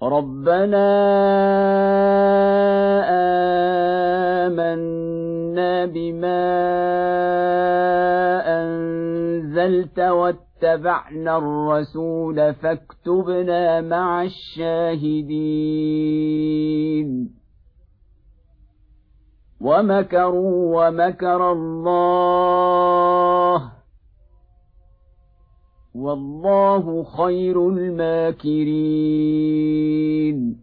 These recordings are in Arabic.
ربنا آمنا بما أنزلت واتبعنا الرسول فاكتبنا مع الشاهدين ومكروا ومكر الله والله خير الماكرين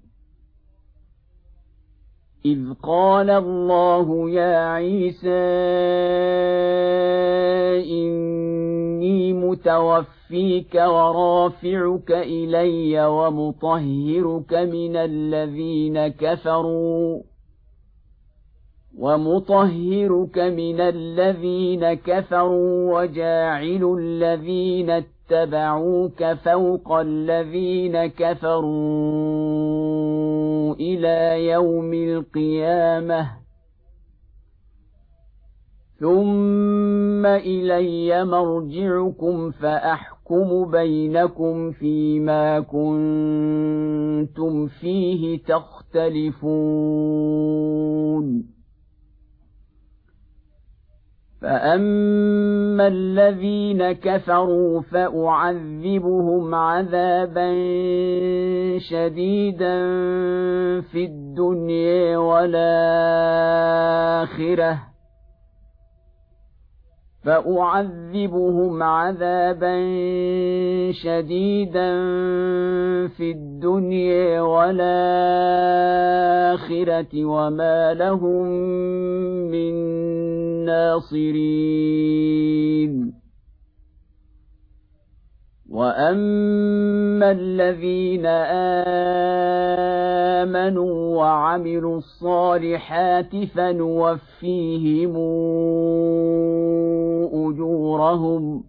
إذ قال الله يا عيسى إني متوفيك ورافعك إلي ومطهرك من الذين كفروا وجاعل الذين اتبعوك فوق الذين كفروا إلى يوم القيامة ثم إلي مرجعكم فأحكم بينكم فيما كنتم فيه تختلفون فأما الذين كفروا فأعذبهم عذابا شديدا في الدنيا والآخرة وما لهم من ناصرين وأما الذين آمنوا وعملوا الصالحات فنوفيهم أجورهم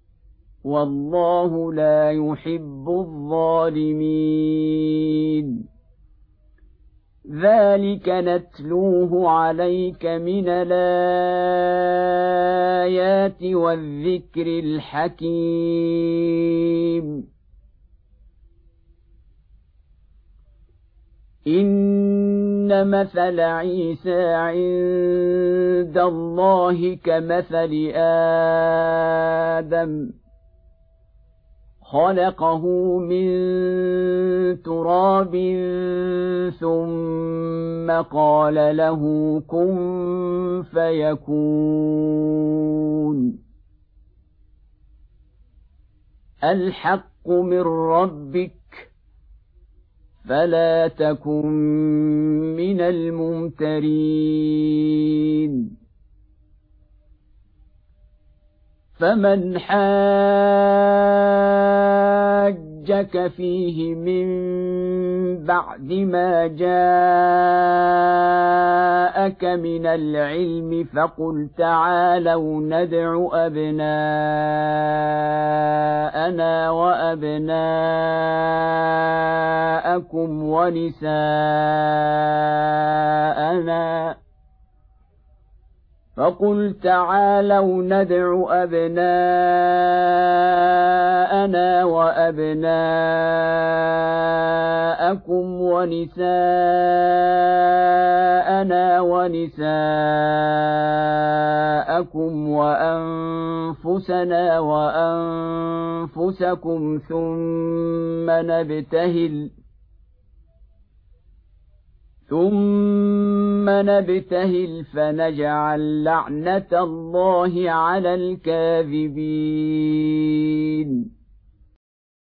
والله لا يحب الظالمين ذلك نتلوه عليك من الآيات والذكر الحكيم إن مثل عيسى عند الله كمثل آدم خلقه من تراب ثم قال له كن فيكون الحق من ربك فلا تكن من الممترين فمن حاجك فيه من بعد ما جاءك من العلم فقل تعالوا ندع أبناءنا وأبناءكم ونساءنا ونساءكم وأنفسنا وأنفسكم ثم نبتهل فنجعل لعنة الله على الكاذبين